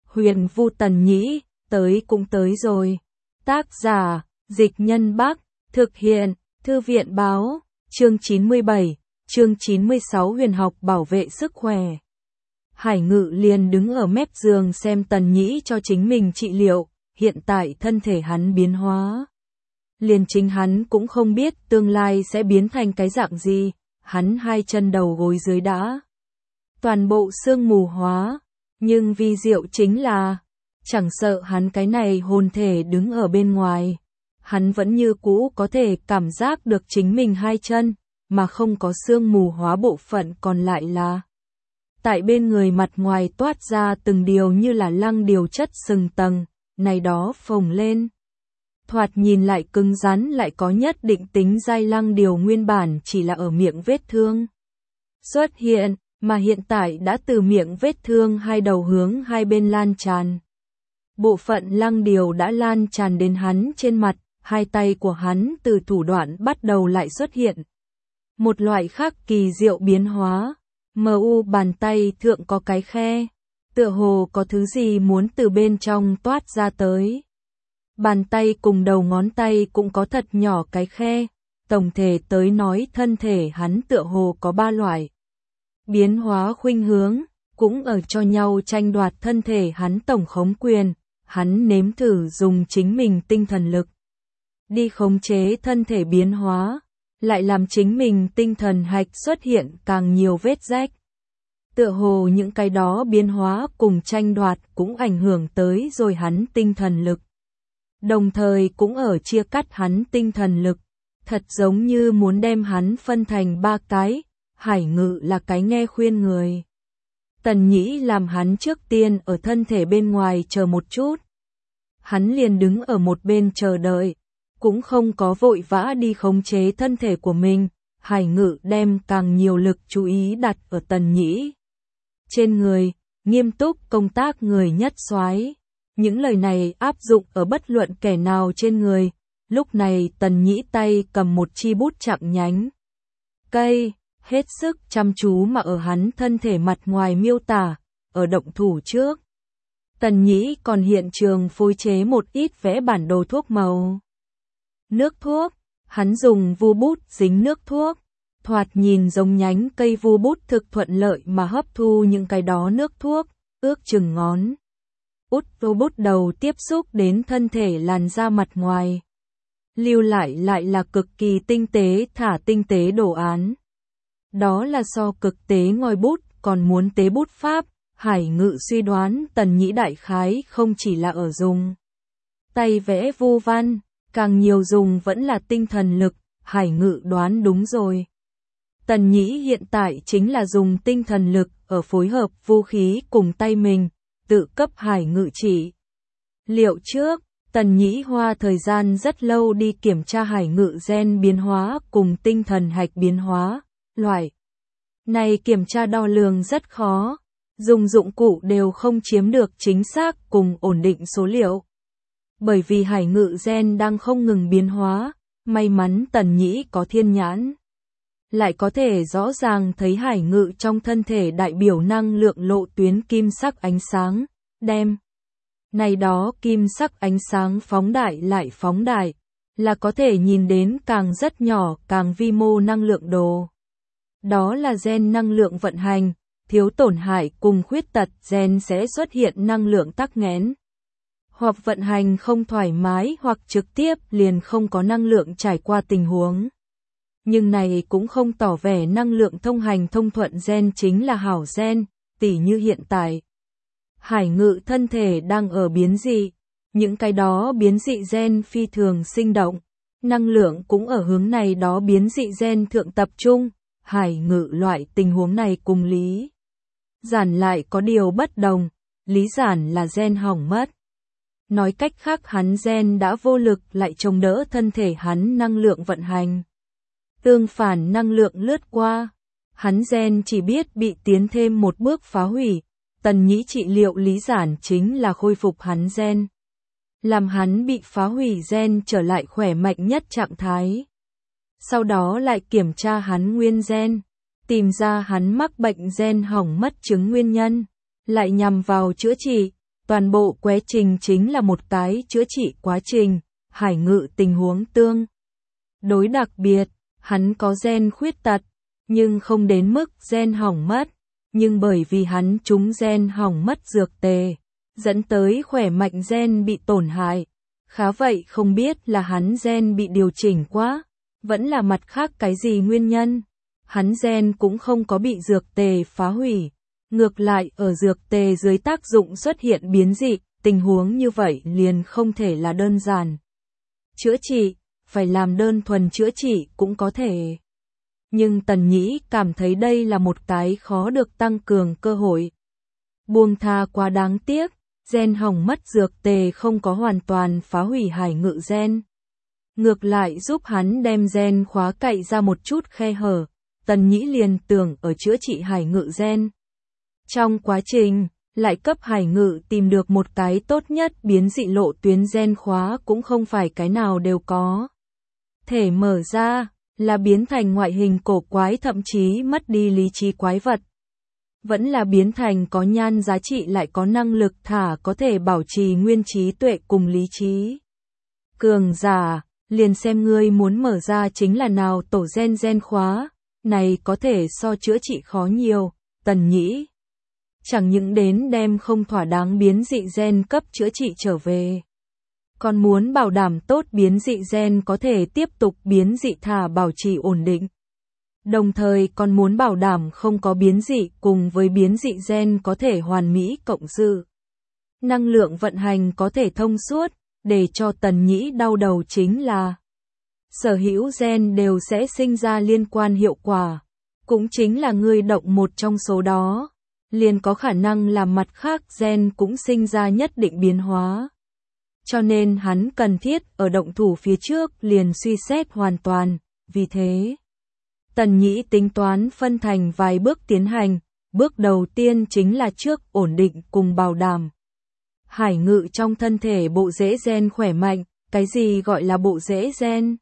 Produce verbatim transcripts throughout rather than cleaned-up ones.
Huyền Vu Tần Nhĩ, tới cũng tới rồi. Tác giả, Dịch Nhân Bắc, thực hiện, Thư viện Báo, chương chín mươi bảy, chương chín mươi sáu huyền học bảo vệ sức khỏe. Hải Ngự liền đứng ở mép giường xem Tần Nhĩ cho chính mình trị liệu, hiện tại thân thể hắn biến hóa. Liền chính hắn cũng không biết tương lai sẽ biến thành cái dạng gì, hắn hai chân đầu gối dưới đã. Toàn bộ xương mù hóa, nhưng vi diệu chính là, chẳng sợ hắn cái này hồn thể đứng ở bên ngoài, hắn vẫn như cũ có thể cảm giác được chính mình hai chân, mà không có xương mù hóa bộ phận còn lại là. Tại bên người mặt ngoài toát ra từng điều như là lăng điều chất sừng tầng, này đó phồng lên. Thoạt nhìn lại cứng rắn lại có nhất định tính dai lăng điều nguyên bản chỉ là ở miệng vết thương xuất hiện, mà hiện tại đã từ miệng vết thương hai đầu hướng hai bên lan tràn. Bộ phận lăng điều đã lan tràn đến hắn trên mặt, hai tay của hắn từ thủ đoạn bắt đầu lại xuất hiện. Một loại khác kỳ diệu biến hóa, mờ u bàn tay thượng có cái khe, tựa hồ có thứ gì muốn từ bên trong toát ra tới. Bàn tay cùng đầu ngón tay cũng có thật nhỏ cái khe, tổng thể tới nói thân thể hắn tựa hồ có ba loại. Biến hóa khuynh hướng, cũng ở cho nhau tranh đoạt thân thể hắn tổng khống quyền, hắn nếm thử dùng chính mình tinh thần lực. Đi khống chế thân thể biến hóa, lại làm chính mình tinh thần hạch xuất hiện càng nhiều vết rách. Tựa hồ những cái đó biến hóa cùng tranh đoạt cũng ảnh hưởng tới rồi hắn tinh thần lực. Đồng thời cũng ở chia cắt hắn tinh thần lực, thật giống như muốn đem hắn phân thành ba cái, Hải Ngự là cái nghe khuyên người. Tần Nhĩ làm hắn trước tiên ở thân thể bên ngoài chờ một chút. Hắn liền đứng ở một bên chờ đợi, cũng không có vội vã đi khống chế thân thể của mình, Hải Ngự đem càng nhiều lực chú ý đặt ở Tần Nhĩ. Trên người, nghiêm túc công tác người nhất soái. Những lời này áp dụng ở bất luận kẻ nào trên người, lúc này Tần Nhĩ tay cầm một chi bút chạm nhánh cây, hết sức chăm chú mà ở hắn thân thể mặt ngoài miêu tả, ở động thủ trước. Tần Nhĩ còn hiện trường phối chế một ít vẽ bản đồ thuốc màu. Nước thuốc, hắn dùng vu bút dính nước thuốc, thoạt nhìn giống nhánh cây vu bút thực thuận lợi mà hấp thu những cái đó nước thuốc, ước chừng ngón út vô bút đầu tiếp xúc đến thân thể làn da mặt ngoài. Lưu lại lại là cực kỳ tinh tế thả tinh tế đồ án. Đó là so cực tế ngòi bút còn muốn tế bút pháp, Hải Ngự suy đoán Tần Nhĩ đại khái không chỉ là ở dùng tay vẽ vu văn, càng nhiều dùng vẫn là tinh thần lực, Hải Ngự đoán đúng rồi. Tần Nhĩ hiện tại chính là dùng tinh thần lực ở phối hợp vũ khí cùng tay mình, tự cấp Hải Ngự trị liệu trước. Tần Nhĩ hoa thời gian rất lâu đi kiểm tra Hải Ngự gen biến hóa cùng tinh thần hạch biến hóa, loại này kiểm tra đo lường rất khó, dùng dụng cụ đều không chiếm được chính xác cùng ổn định số liệu. Bởi vì Hải Ngự gen đang không ngừng biến hóa, may mắn Tần Nhĩ có thiên nhãn, lại có thể rõ ràng thấy Hải Ngự trong thân thể đại biểu năng lượng lộ tuyến kim sắc ánh sáng, đem này đó kim sắc ánh sáng phóng đại lại phóng đại, là có thể nhìn đến càng rất nhỏ càng vi mô năng lượng đồ. Đó là gen năng lượng vận hành, thiếu tổn hại cùng khuyết tật gen sẽ xuất hiện năng lượng tắc nghẽn. Hoặc vận hành không thoải mái hoặc trực tiếp liền không có năng lượng trải qua tình huống. Nhưng này cũng không tỏ vẻ năng lượng thông hành thông thuận gen chính là hảo gen, tỉ như hiện tại. Hải Ngự thân thể đang ở biến dị, những cái đó biến dị gen phi thường sinh động, năng lượng cũng ở hướng này đó biến dị gen thượng tập trung, Hải Ngự loại tình huống này cùng Lý Giản lại có điều bất đồng, Lý Giản là gen hỏng mất. Nói cách khác hắn gen đã vô lực lại chống đỡ thân thể hắn năng lượng vận hành. Tương phản năng lượng lướt qua, hắn gen chỉ biết bị tiến thêm một bước phá hủy. Tần Nhĩ trị liệu Lý Giản chính là khôi phục hắn gen, làm hắn bị phá hủy gen trở lại khỏe mạnh nhất trạng thái. Sau đó lại kiểm tra hắn nguyên gen, tìm ra hắn mắc bệnh gen hỏng mất chứng nguyên nhân, lại nhằm vào chữa trị, Toàn bộ quá trình chính là một cái chữa trị quá trình, Hải Ngự tình huống tương đối đặc biệt, hắn có gen khuyết tật, nhưng không đến mức gen hỏng mất, nhưng bởi vì hắn trúng gen hỏng mất dược tề, dẫn tới khỏe mạnh gen bị tổn hại. Khá vậy không biết là hắn gen bị điều chỉnh quá, vẫn là mặt khác cái gì nguyên nhân. Hắn gen cũng không có bị dược tề phá hủy, ngược lại ở dược tề dưới tác dụng xuất hiện biến dị, tình huống như vậy liền không thể là đơn giản chữa trị, phải làm đơn thuần chữa trị cũng có thể. Nhưng Tần Nhĩ cảm thấy đây là một cái khó được tăng cường cơ hội. Buông tha quá đáng tiếc, gen hỏng mất dược tề không có hoàn toàn phá hủy Hải Ngự gen. Ngược lại giúp hắn đem gen khóa cậy ra một chút khe hở, Tần Nhĩ liền tưởng ở chữa trị Hải Ngự gen. Trong quá trình, lại cấp Hải Ngự tìm được một cái tốt nhất biến dị lộ tuyến gen khóa cũng không phải cái nào đều có thể mở ra, là biến thành ngoại hình cổ quái thậm chí mất đi lý trí quái vật. Vẫn là biến thành có nhan giá trị lại có năng lực thả có thể bảo trì nguyên trí tuệ cùng lý trí. Cường giả, liền xem ngươi muốn mở ra chính là nào tổ gen gen khóa, này có thể so chữa trị khó nhiều, Tần Nhĩ. Chẳng những đến đem không thỏa đáng biến dị gen cấp chữa trị trở về, còn muốn bảo đảm tốt biến dị gen có thể tiếp tục biến dị thả bảo trì ổn định. Đồng thời còn muốn bảo đảm không có biến dị cùng với biến dị gen có thể hoàn mỹ cộng sự. Năng lượng vận hành có thể thông suốt, để cho Tần Nhĩ đau đầu chính là sở hữu gen đều sẽ sinh ra liên quan hiệu quả, cũng chính là ngươi động một trong số đó, liền có khả năng làm mặt khác gen cũng sinh ra nhất định biến hóa. Cho nên hắn cần thiết ở động thủ phía trước liền suy xét hoàn toàn, vì thế Tần Nhĩ tính toán phân thành vài bước tiến hành, bước đầu tiên chính là trước ổn định cùng bảo đảm Hải Ngự trong thân thể bộ rễ gen khỏe mạnh. Cái gì gọi là bộ rễ gen?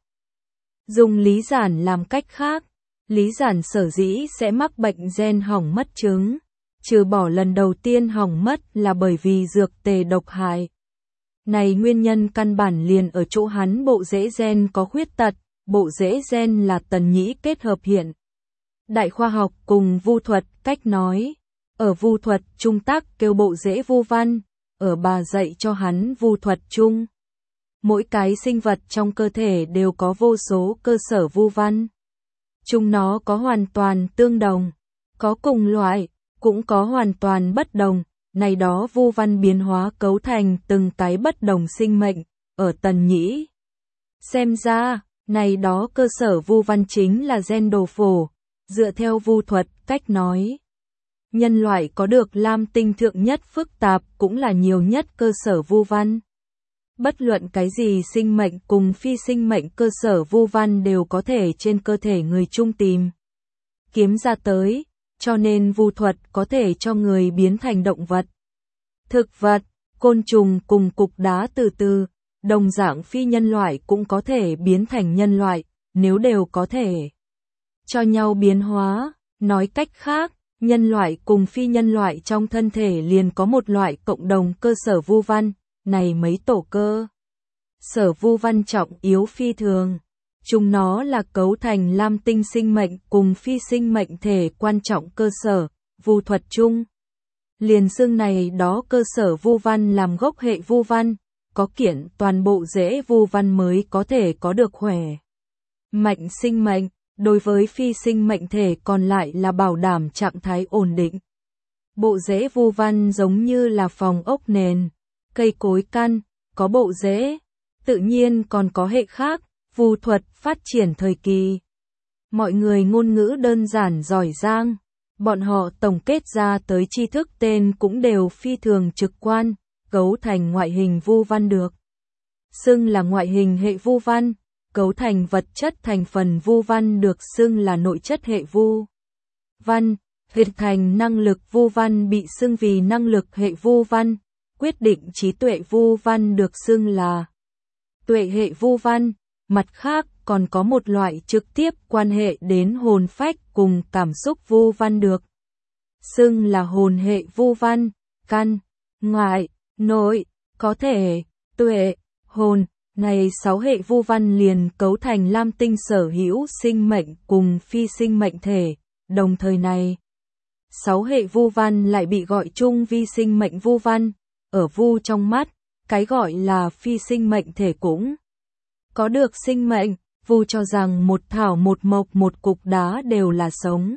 Dùng lý giản làm cách khác, lý giản sở dĩ sẽ mắc bệnh gen hỏng mất trứng, trừ bỏ lần đầu tiên hỏng mất là bởi vì dược tề độc hại. Này nguyên nhân căn bản liền ở chỗ hắn bộ rễ gen có khuyết tật, bộ rễ gen là Tần Nhĩ kết hợp hiện đại khoa học cùng vu thuật cách nói. Ở vu thuật trung tác kêu bộ rễ vu văn, ở bà dạy cho hắn vu thuật chung. Mỗi cái sinh vật trong cơ thể đều có vô số cơ sở vu văn. Chúng nó có hoàn toàn tương đồng, có cùng loại, cũng có hoàn toàn bất đồng. Này đó vu văn biến hóa cấu thành từng cái bất đồng sinh mệnh, ở Tần Nhĩ xem ra, này đó cơ sở vu văn chính là gen đồ phổ, dựa theo vu thuật cách nói. Nhân loại có được lam tinh thượng nhất phức tạp cũng là nhiều nhất cơ sở vu văn. Bất luận cái gì sinh mệnh cùng phi sinh mệnh cơ sở vu văn đều có thể trên cơ thể người chung tìm kiếm ra tới, cho nên vu thuật có thể cho người biến thành động vật, thực vật, côn trùng cùng cục đá từ từ, đồng dạng phi nhân loại cũng có thể biến thành nhân loại, nếu đều có thể cho nhau biến hóa, nói cách khác, nhân loại cùng phi nhân loại trong thân thể liền có một loại cộng đồng cơ sở vu văn, này mấy tổ cơ sở vu văn trọng yếu phi thường. Chúng nó là cấu thành lam tinh sinh mệnh cùng phi sinh mệnh thể quan trọng cơ sở, vu thuật chung. Liền xương này đó cơ sở vu văn làm gốc hệ vu văn, có kiện toàn bộ rễ vu văn mới có thể có được khỏe mạnh sinh mệnh, đối với phi sinh mệnh thể còn lại là bảo đảm trạng thái ổn định. Bộ rễ vu văn giống như là phòng ốc nền, cây cối căn, có bộ rễ, tự nhiên còn có hệ khác, vu thuật phát triển thời kỳ. Mọi người ngôn ngữ đơn giản giỏi giang, bọn họ tổng kết ra tới tri thức tên cũng đều phi thường trực quan, cấu thành ngoại hình vu văn được xưng là ngoại hình hệ vu văn, cấu thành vật chất thành phần vu văn được xưng là nội chất hệ vu văn, hình thành năng lực vu văn bị xưng vì năng lực hệ vu văn, quyết định trí tuệ vu văn được xưng là tuệ hệ vu văn. Mặt khác còn có một loại trực tiếp quan hệ đến hồn phách cùng cảm xúc vu văn được xưng là hồn hệ vu văn, căn, ngoại, nội, có thể, tuệ, hồn. Này sáu hệ vu văn liền cấu thành lam tinh sở hữu sinh mệnh cùng phi sinh mệnh thể, đồng thời này. Sáu hệ vu văn lại bị gọi chung vi sinh mệnh vu văn, ở vu trong mắt, cái gọi là phi sinh mệnh thể cũng có được sinh mệnh, vu cho rằng một thảo một mộc một cục đá đều là sống.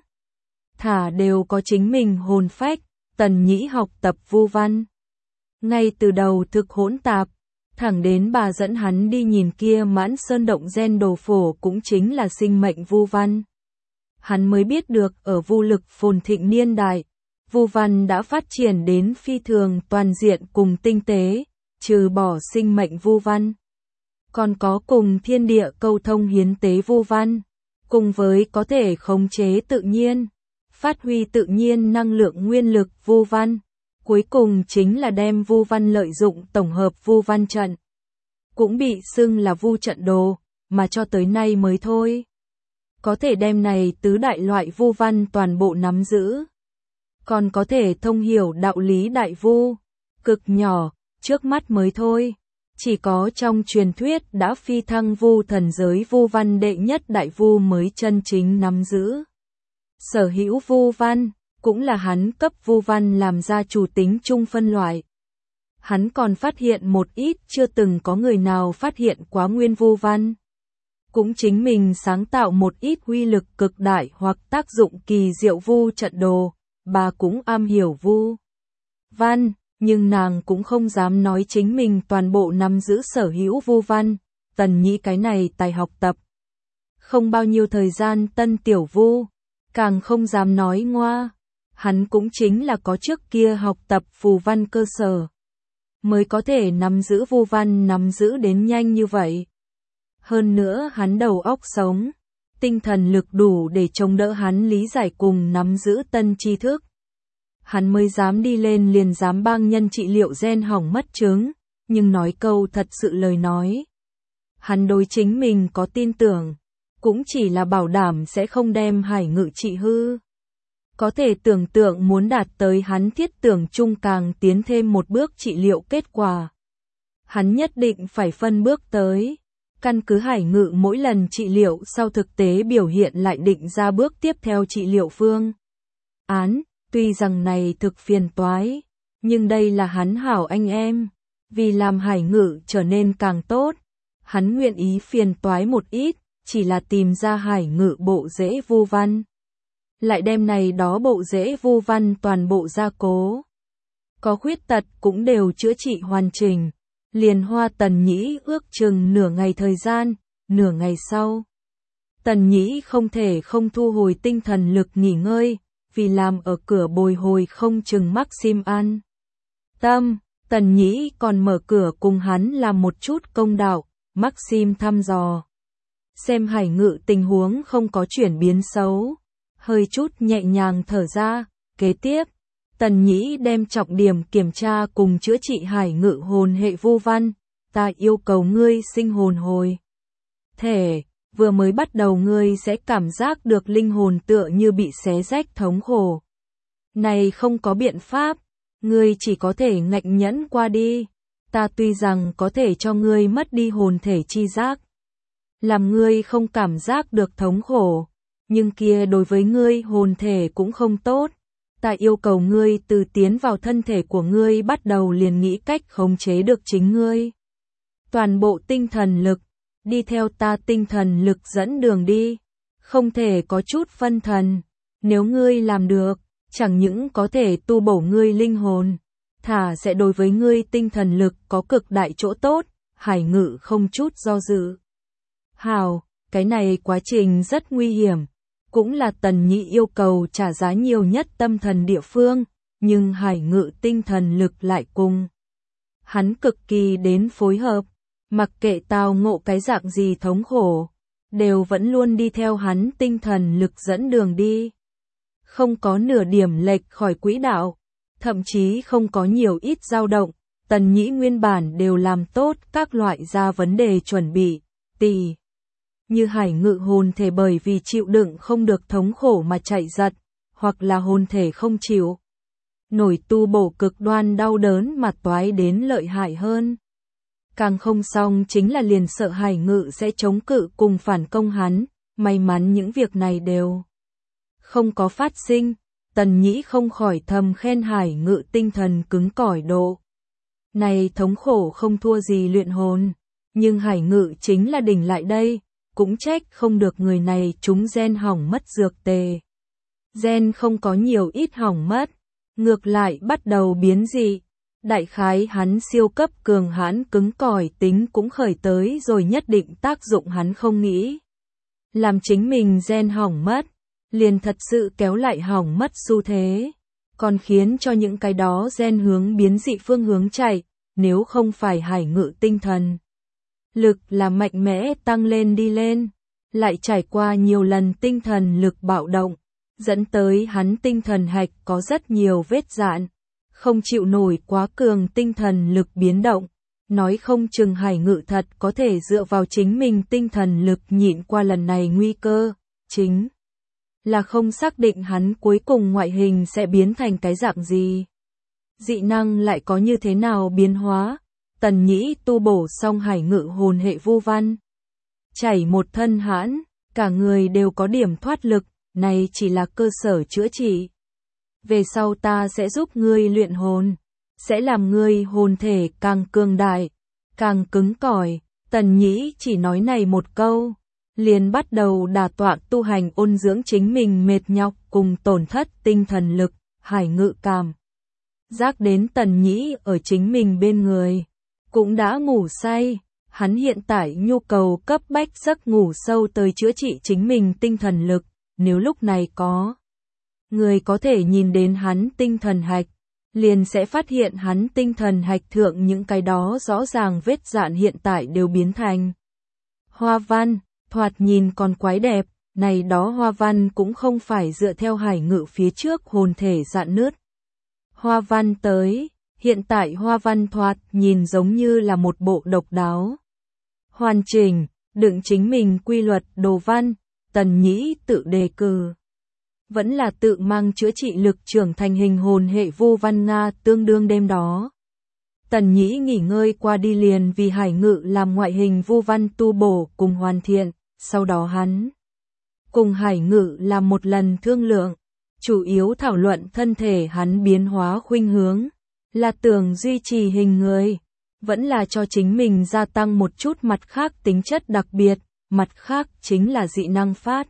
Thả đều có chính mình hồn phách, Tần Nhĩ học tập vu văn. Ngay từ đầu thực hỗn tạp, thẳng đến bà dẫn hắn đi nhìn kia Mãn Sơn động gen đồ phổ cũng chính là sinh mệnh vu văn. Hắn mới biết được ở vu lực phồn thịnh niên đại, vu văn đã phát triển đến phi thường toàn diện cùng tinh tế, trừ bỏ sinh mệnh vu văn. Còn có cùng thiên địa câu thông hiến tế vu văn, cùng với có thể khống chế tự nhiên, phát huy tự nhiên năng lượng nguyên lực vu văn. Cuối cùng chính là đem vu văn lợi dụng tổng hợp vu văn trận. Cũng bị xưng là vu trận đồ, mà cho tới nay mới thôi. Có thể đem này tứ đại loại vu văn toàn bộ nắm giữ. Còn có thể thông hiểu đạo lý đại vu, cực nhỏ, trước mắt mới thôi. Chỉ có trong truyền thuyết đã phi thăng vu thần giới vu văn đệ nhất đại vu mới chân chính nắm giữ. Sở hữu vu văn, cũng là hắn cấp vu văn làm ra chủ tính chung phân loại. Hắn còn phát hiện một ít chưa từng có người nào phát hiện quá nguyên vu văn. Cũng chính mình sáng tạo một ít uy lực cực đại hoặc tác dụng kỳ diệu vu trận đồ, bà cũng am hiểu vu văn, nhưng nàng cũng không dám nói chính mình toàn bộ nắm giữ sở hữu vu văn. Tần Nhĩ cái này tài học tập không bao nhiêu thời gian tân tiểu vu, càng không dám nói ngoa. Hắn cũng chính là có trước kia học tập phù văn cơ sở, mới có thể nắm giữ vu văn nắm giữ đến nhanh như vậy. Hơn nữa hắn đầu óc sống, tinh thần lực đủ để chống đỡ hắn lý giải cùng nắm giữ tân tri thức. Hắn mới dám đi lên liền dám bang nhân trị liệu gen hỏng mất chứng, nhưng nói câu thật sự lời nói. Hắn đối chính mình có tin tưởng, cũng chỉ là bảo đảm sẽ không đem Hải Ngự trị hư. Có thể tưởng tượng muốn đạt tới hắn thiết tưởng chung càng tiến thêm một bước trị liệu kết quả. Hắn nhất định phải phân bước tới. Căn cứ Hải Ngự mỗi lần trị liệu sau thực tế biểu hiện lại định ra bước tiếp theo trị liệu phương án. Tuy rằng này thực phiền toái, nhưng đây là hắn hảo anh em. Vì làm Hải Ngự trở nên càng tốt, hắn nguyện ý phiền toái một ít, chỉ là tìm ra Hải Ngự bộ rễ vu văn. Lại đem này đó bộ rễ vu văn toàn bộ gia cố. Có khuyết tật cũng đều chữa trị hoàn chỉnh. Liền hoa Tần Nhĩ ước chừng nửa ngày thời gian, nửa ngày sau. Tần Nhĩ không thể không thu hồi tinh thần lực nghỉ ngơi, vì làm ở cửa bồi hồi không chừng Maxim an tâm. Tần Nhĩ còn mở cửa cùng hắn làm một chút công đạo, Maxim thăm dò. Xem Hải Ngự tình huống không có chuyển biến xấu. Hơi chút nhẹ nhàng thở ra, kế tiếp. Tần Nhĩ đem trọng điểm kiểm tra cùng chữa trị Hải Ngự hồn hệ vu văn. Ta yêu cầu ngươi sinh hồn hồi thể, vừa mới bắt đầu ngươi sẽ cảm giác được linh hồn tựa như bị xé rách thống khổ. Này không có biện pháp, ngươi chỉ có thể ngạnh nhẫn qua đi. Ta tuy rằng có thể cho ngươi mất đi hồn thể chi giác, làm ngươi không cảm giác được thống khổ, nhưng kia đối với ngươi hồn thể cũng không tốt. Ta yêu cầu ngươi từ tiến vào thân thể của ngươi bắt đầu liền nghĩ cách khống chế được chính ngươi. Toàn bộ tinh thần lực, đi theo ta tinh thần lực dẫn đường đi, không thể có chút phân thần. Nếu ngươi làm được, chẳng những có thể tu bổ ngươi linh hồn, thả sẽ đối với ngươi tinh thần lực có cực đại chỗ tốt. Hải Ngự không chút do dự. Hào, cái này quá trình rất nguy hiểm. Cũng là Tần Nhĩ yêu cầu trả giá nhiều nhất tâm thần địa phương, nhưng Hải Ngự tinh thần lực lại cùng hắn cực kỳ đến phối hợp, mặc kệ tao ngộ cái dạng gì thống khổ, đều vẫn luôn đi theo hắn tinh thần lực dẫn đường đi. Không có nửa điểm lệch khỏi quỹ đạo, thậm chí không có nhiều ít dao động. Tần Nhĩ nguyên bản đều làm tốt các loại ra vấn đề chuẩn bị, tỉ như Hải Ngự hồn thể bởi vì chịu đựng không được thống khổ mà chạy giật, hoặc là hồn thể không chịu nổi tu bổ cực đoan đau đớn mà toái đến lợi hại hơn. Càng không xong chính là liền sợ Hải Ngự sẽ chống cự cùng phản công hắn, may mắn những việc này đều không có phát sinh, Tần Nhĩ không khỏi thầm khen Hải Ngự tinh thần cứng cỏi độ. Này thống khổ không thua gì luyện hồn, nhưng Hải Ngự chính là đỉnh lại đây, cũng trách không được người này trúng gen hỏng mất dược tề. Gen không có nhiều ít hỏng mất, ngược lại bắt đầu biến dị. Đại khái hắn siêu cấp cường hãn cứng cỏi tính cũng khởi tới rồi nhất định tác dụng hắn không nghĩ. Làm chính mình gen hỏng mất, liền thật sự kéo lại hỏng mất xu thế, còn khiến cho những cái đó gen hướng biến dị phương hướng chạy, nếu không phải Hải Ngự tinh thần lực là mạnh mẽ tăng lên đi lên, lại trải qua nhiều lần tinh thần lực bạo động, dẫn tới hắn tinh thần hạch có rất nhiều vết dạn, không chịu nổi quá cường tinh thần lực biến động, nói không chừng Hải Ngự thật có thể dựa vào chính mình tinh thần lực nhịn qua lần này nguy cơ, chính là không xác định hắn cuối cùng ngoại hình sẽ biến thành cái dạng gì. Dị năng lại có như thế nào biến hóa, Tần Nhĩ tu bổ xong Hải Ngự hồn hệ vu văn. Chảy một thân hãn, cả người đều có điểm thoát lực, này chỉ là cơ sở chữa trị. Về sau ta sẽ giúp ngươi luyện hồn, sẽ làm ngươi hồn thể càng cường đại, càng cứng cỏi. Tần Nhĩ chỉ nói này một câu, liền bắt đầu đả tọa tu hành ôn dưỡng chính mình mệt nhọc cùng tổn thất tinh thần lực. Hải Ngự cảm giác đến Tần Nhĩ ở chính mình bên người, cũng đã ngủ say, hắn hiện tại nhu cầu cấp bách giấc ngủ sâu tới chữa trị chính mình tinh thần lực, nếu lúc này có người có thể nhìn đến hắn tinh thần hạch, liền sẽ phát hiện hắn tinh thần hạch thượng những cái đó rõ ràng vết dạn hiện tại đều biến thành hoa văn, thoạt nhìn còn quái đẹp, này đó hoa văn cũng không phải dựa theo Hải Ngự phía trước hồn thể dạn nứt. Hoa văn tới, hiện tại hoa văn thoạt nhìn giống như là một bộ độc đáo. Hoàn chỉnh, đựng chính mình quy luật đồ văn, Tần Nhĩ tự đề cử. Vẫn là tự mang chữa trị lực trưởng thành hình hồn hệ vu văn Nga tương đương đêm đó. Tần Nhĩ nghỉ ngơi qua đi liền vì Hải Ngự làm ngoại hình vu văn tu bổ cùng hoàn thiện, sau đó hắn cùng Hải Ngự làm một lần thương lượng, chủ yếu thảo luận thân thể hắn biến hóa khuynh hướng, là tưởng duy trì hình người, vẫn là cho chính mình gia tăng một chút mặt khác tính chất đặc biệt, mặt khác chính là dị năng phát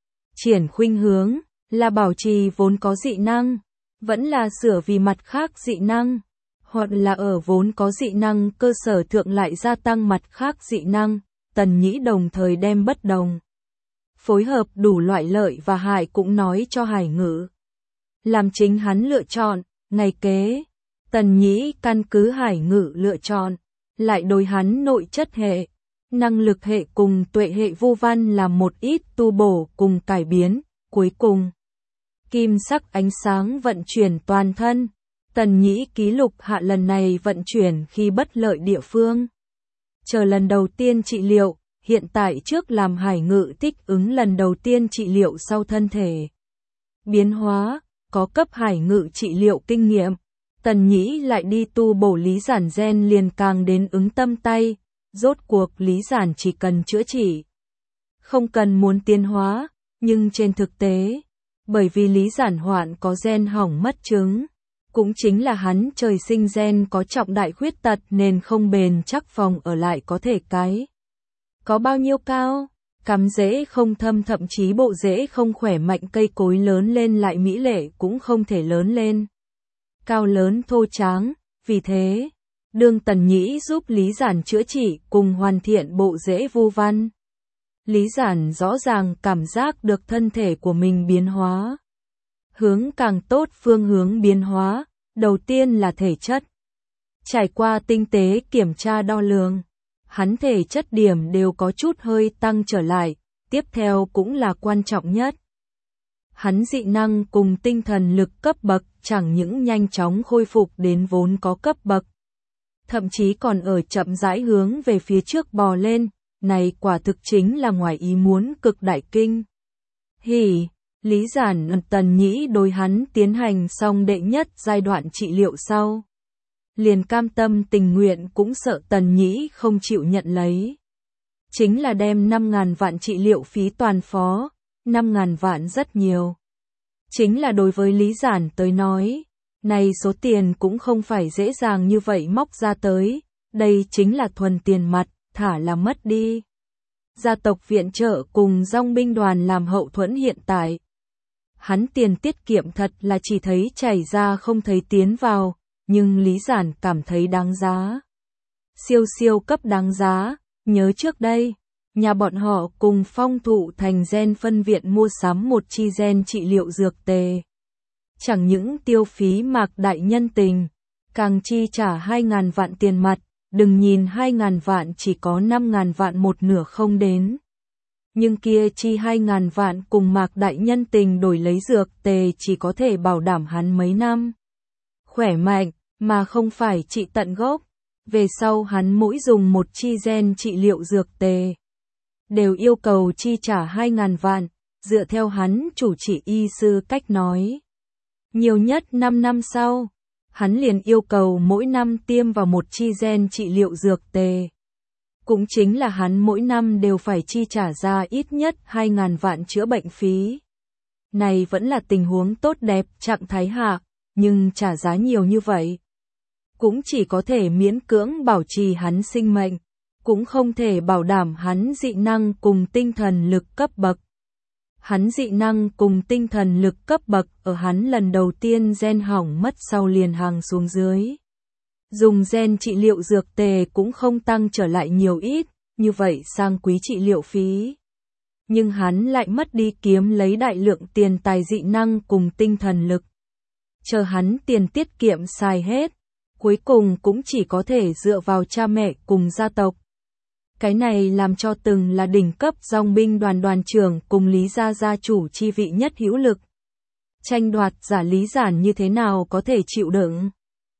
triển khuynh hướng, là bảo trì vốn có dị năng, vẫn là sửa vì mặt khác dị năng, hoặc là ở vốn có dị năng cơ sở thượng lại gia tăng mặt khác dị năng. Tần Nhĩ đồng thời đem bất đồng phối hợp đủ loại lợi và hại cũng nói cho Hải Ngự, làm chính hắn lựa chọn. Ngày kế, Tần Nhĩ căn cứ Hải Ngự lựa chọn, lại đối hắn nội chất hệ, năng lực hệ cùng tuệ hệ vu văn làm một ít tu bổ cùng cải biến, cuối cùng kim sắc ánh sáng vận chuyển toàn thân. Tần Nhĩ ký lục hạ lần này vận chuyển khi bất lợi địa phương. Chờ lần đầu tiên trị liệu, hiện tại trước làm Hải Ngự thích ứng lần đầu tiên trị liệu sau thân thể biến hóa, có cấp Hải Ngự trị liệu kinh nghiệm. Tần Nhĩ lại đi tu bổ Lý Giản gen liền càng đến ứng tâm tay, rốt cuộc Lý Giản chỉ cần chữa trị, không cần muốn tiến hóa, nhưng trên thực tế, bởi vì Lý Giản hoạn có gen hỏng mất chứng, cũng chính là hắn trời sinh gen có trọng đại khuyết tật nên không bền chắc phòng ở lại có thể cái. Có bao nhiêu cao, cắm rễ không thâm thậm chí bộ rễ không khỏe mạnh cây cối lớn lên lại mỹ lệ cũng không thể lớn lên. Cao lớn thô tráng, vì thế, đương Tần Nhĩ giúp Lý Giản chữa trị cùng hoàn thiện bộ rễ vu văn. Lý Giản rõ ràng cảm giác được thân thể của mình biến hóa. Hướng càng tốt phương hướng biến hóa, đầu tiên là thể chất. Trải qua tinh tế kiểm tra đo lường, hắn thể chất điểm đều có chút hơi tăng trở lại, tiếp theo cũng là quan trọng nhất. Hắn dị năng cùng tinh thần lực cấp bậc chẳng những nhanh chóng khôi phục đến vốn có cấp bậc, thậm chí còn ở chậm rãi hướng về phía trước bò lên, này quả thực chính là ngoài ý muốn cực đại kinh. Hỉ, Lý Giản Tần Nhĩ đối hắn tiến hành xong đệ nhất giai đoạn trị liệu sau. Liền cam tâm tình nguyện cũng sợ Tần Nhĩ không chịu nhận lấy. Chính là đem năm ngàn vạn trị liệu phí toàn phó, năm ngàn vạn rất nhiều. Chính là đối với Lý Giản tới nói, này số tiền cũng không phải dễ dàng như vậy móc ra tới, đây chính là thuần tiền mặt, thả là mất đi. Gia tộc viện trợ cùng dòng binh đoàn làm hậu thuẫn hiện tại. Hắn tiền tiết kiệm thật là chỉ thấy chảy ra không thấy tiến vào, nhưng Lý Giản cảm thấy đáng giá. Siêu siêu cấp đáng giá, nhớ trước đây, nhà bọn họ cùng Phong Thụ Thành gen phân viện mua sắm một chi gen trị liệu dược tề. Chẳng những tiêu phí Mạc đại nhân tình, càng chi trả hai ngàn vạn tiền mặt, đừng nhìn hai ngàn vạn chỉ có năm ngàn vạn một nửa không đến. Nhưng kia chi hai ngàn vạn cùng Mạc đại nhân tình đổi lấy dược tề chỉ có thể bảo đảm hắn mấy năm khỏe mạnh, mà không phải trị tận gốc. Về sau hắn mỗi dùng một chi gen trị liệu dược tề, đều yêu cầu chi trả hai ngàn vạn, dựa theo hắn chủ trị y sư cách nói. Nhiều nhất năm năm sau, hắn liền yêu cầu mỗi năm tiêm vào một chi gen trị liệu dược tề. Cũng chính là hắn mỗi năm đều phải chi trả ra ít nhất hai ngàn vạn chữa bệnh phí. Này vẫn là tình huống tốt đẹp trạng thái hạ, nhưng trả giá nhiều như vậy. Cũng chỉ có thể miễn cưỡng bảo trì hắn sinh mệnh, cũng không thể bảo đảm hắn dị năng cùng tinh thần lực cấp bậc. Hắn dị năng cùng tinh thần lực cấp bậc ở hắn lần đầu tiên gen hỏng mất sau liền hàng xuống dưới. Dùng gen trị liệu dược tề cũng không tăng trở lại nhiều ít, như vậy sang quý trị liệu phí. Nhưng hắn lại mất đi kiếm lấy đại lượng tiền tài dị năng cùng tinh thần lực. Chờ hắn tiền tiết kiệm xài hết, cuối cùng cũng chỉ có thể dựa vào cha mẹ cùng gia tộc. Cái này làm cho từng là đỉnh cấp dòng binh đoàn đoàn trưởng cùng Lý gia gia chủ chi vị nhất hữu lực. Tranh đoạt giả Lý Giản như thế nào có thể chịu đựng.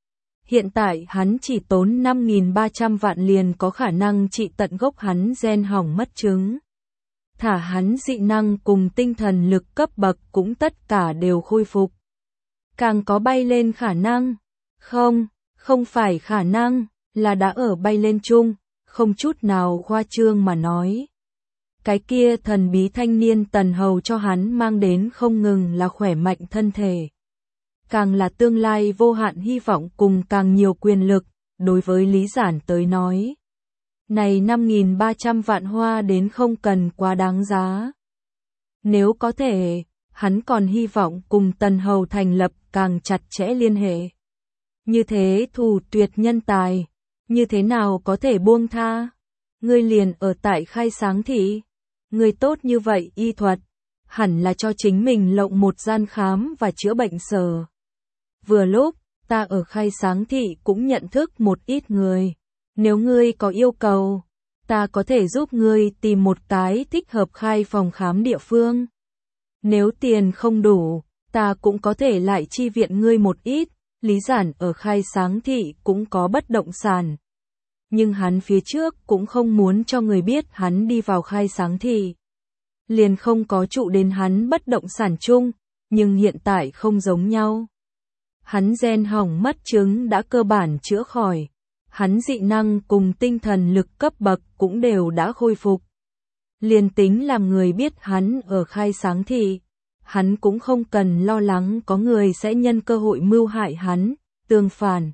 Hiện tại hắn chỉ tốn năm nghìn ba trăm vạn liền có khả năng trị tận gốc hắn gen hỏng mất chứng. Thả hắn dị năng cùng tinh thần lực cấp bậc cũng tất cả đều khôi phục. Càng có bay lên khả năng. Không, không phải khả năng, là đã ở bay lên chung, không chút nào khoa trương mà nói. Cái kia thần bí thanh niên Tần Hầu cho hắn mang đến không ngừng là khỏe mạnh thân thể. Càng là tương lai vô hạn hy vọng cùng càng nhiều quyền lực, đối với Lý Giản tới nói. Này năm nghìn ba trăm vạn hoa đến không cần quá đáng giá. Nếu có thể, hắn còn hy vọng cùng Tần Hầu thành lập càng chặt chẽ liên hệ. Như thế thù tuyệt nhân tài, như thế nào có thể buông tha? Ngươi liền ở tại Khai Sáng thị, ngươi tốt như vậy y thuật, hẳn là cho chính mình lộng một gian khám và chữa bệnh sở. Vừa lúc, ta ở Khai Sáng thị cũng nhận thức một ít người, nếu ngươi có yêu cầu, ta có thể giúp ngươi tìm một cái thích hợp khai phòng khám địa phương. Nếu tiền không đủ, ta cũng có thể lại chi viện ngươi một ít. Lý Giản ở Khai Sáng thị cũng có bất động sản. Nhưng hắn phía trước cũng không muốn cho người biết hắn đi vào Khai Sáng thị. Liền không có trụ đến hắn bất động sản chung, nhưng hiện tại không giống nhau. Hắn gen hỏng mất chứng đã cơ bản chữa khỏi. Hắn dị năng cùng tinh thần lực cấp bậc cũng đều đã khôi phục. Liền tính làm người biết hắn ở Khai Sáng thị. Hắn cũng không cần lo lắng có người sẽ nhân cơ hội mưu hại hắn, tương phản.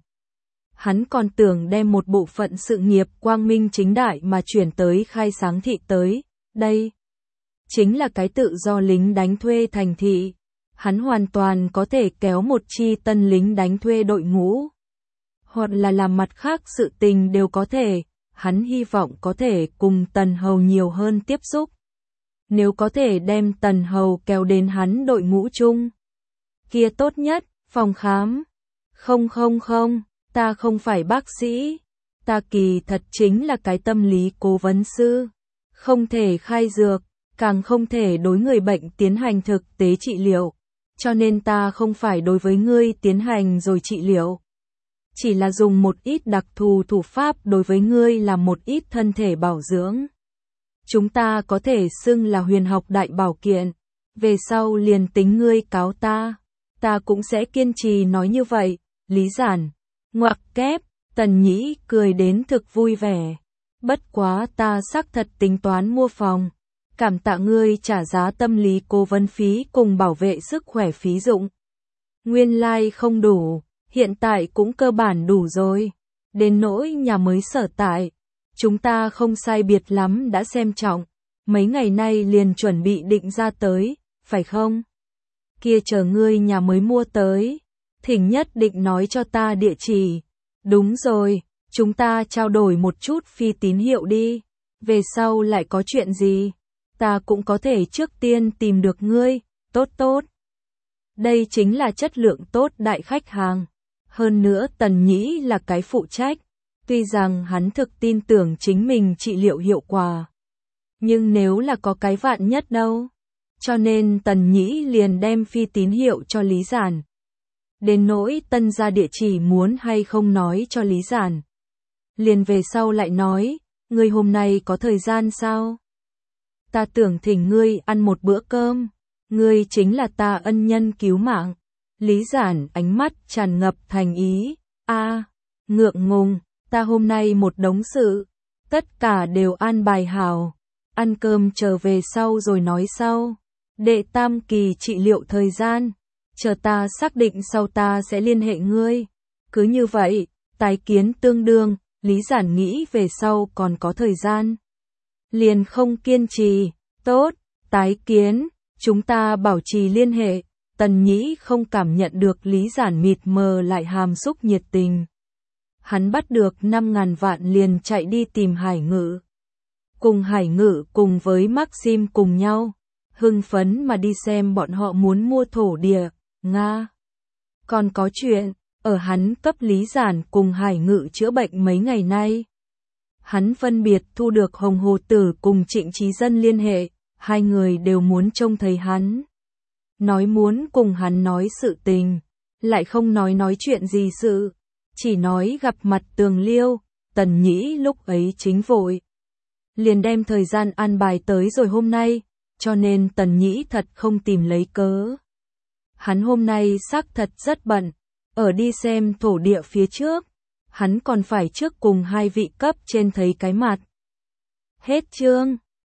Hắn còn tưởng đem một bộ phận sự nghiệp quang minh chính đại mà chuyển tới Khai Sáng thị tới, đây. Chính là cái tự do lính đánh thuê thành thị. Hắn hoàn toàn có thể kéo một chi tân lính đánh thuê đội ngũ. Hoặc là làm mặt khác sự tình đều có thể, hắn hy vọng có thể cùng Tần Hầu nhiều hơn tiếp xúc. Nếu có thể đem Tần Hầu kéo đến hắn đội ngũ chung. Kia tốt nhất, phòng khám. Không không không, ta không phải bác sĩ. Ta kỳ thật chính là cái tâm lý cố vấn sư. Không thể khai dược, càng không thể đối người bệnh tiến hành thực tế trị liệu. Cho nên ta không phải đối với ngươi tiến hành rồi trị liệu. Chỉ là dùng một ít đặc thù thủ pháp đối với ngươi làm một ít thân thể bảo dưỡng. Chúng ta có thể xưng là huyền học đại bảo kiện. về sau liền tính ngươi cáo ta, ta cũng sẽ kiên trì nói như vậy, Lý Giản, ngoặc kép, Tần Nhĩ cười đến thực vui vẻ, bất quá ta xác thật tính toán mua phòng, cảm tạ ngươi trả giá tâm lý cố vấn phí cùng bảo vệ sức khỏe phí dụng. Nguyên lai like không đủ, hiện tại cũng cơ bản đủ rồi, đến nỗi nhà mới sở tại, chúng ta không sai biệt lắm đã xem trọng, mấy ngày nay liền chuẩn bị định ra tới, phải không? Kia chờ ngươi nhà mới mua tới, thỉnh nhất định nói cho ta địa chỉ. Đúng rồi, chúng ta trao đổi một chút phi tín hiệu đi, về sau lại có chuyện gì, ta cũng có thể trước tiên tìm được ngươi, tốt tốt. Đây chính là chất lượng tốt đại khách hàng. Hơn nữa Tần Nhĩ là cái phụ trách, tuy rằng hắn thực tin tưởng chính mình trị liệu hiệu quả. Nhưng nếu là có cái vạn nhất đâu, cho nên Tần Nhĩ liền đem phi tín hiệu cho Lý Giản. Đến nỗi Tân gia địa chỉ muốn hay không nói cho Lý Giản. Liền về sau lại nói, ngươi hôm nay có thời gian sao? Ta tưởng thỉnh ngươi ăn một bữa cơm, ngươi chính là ta ân nhân cứu mạng. Lý Giản ánh mắt tràn ngập thành ý, a, ngượng ngùng, ta hôm nay một đống sự, tất cả đều an bài hảo, ăn cơm trở về sau rồi nói sau. Đệ tam kỳ trị liệu thời gian, chờ ta xác định sau ta sẽ liên hệ ngươi. Cứ như vậy, tái kiến tương đương, Lý Giản nghĩ về sau còn có thời gian. Liền không kiên trì, tốt, tái kiến, chúng ta bảo trì liên hệ. Tần Nhĩ không cảm nhận được Lý Giản mịt mờ lại hàm xúc nhiệt tình. Hắn bắt được năm ngàn vạn liền chạy đi tìm Hải Ngự. Cùng Hải Ngự cùng với Maxim cùng nhau, hưng phấn mà đi xem bọn họ muốn mua thổ địa, Nga. Còn có chuyện, ở hắn cấp Lý Giản cùng Hải Ngự chữa bệnh mấy ngày nay. Hắn phân biệt thu được Hồng Hồ Tử cùng Trịnh Chí Dân liên hệ, hai người đều muốn trông thấy hắn. Nói muốn cùng hắn nói sự tình, lại không nói nói chuyện gì sự, chỉ nói gặp mặt Tường Liêu. Tần Nhĩ lúc ấy chính vội, liền đem thời gian an bài tới rồi hôm nay, cho nên Tần Nhĩ thật không tìm lấy cớ. Hắn hôm nay xác thật rất bận, ở đi xem thổ địa phía trước, hắn còn phải trước cùng hai vị cấp trên thấy cái mặt. Hết chương.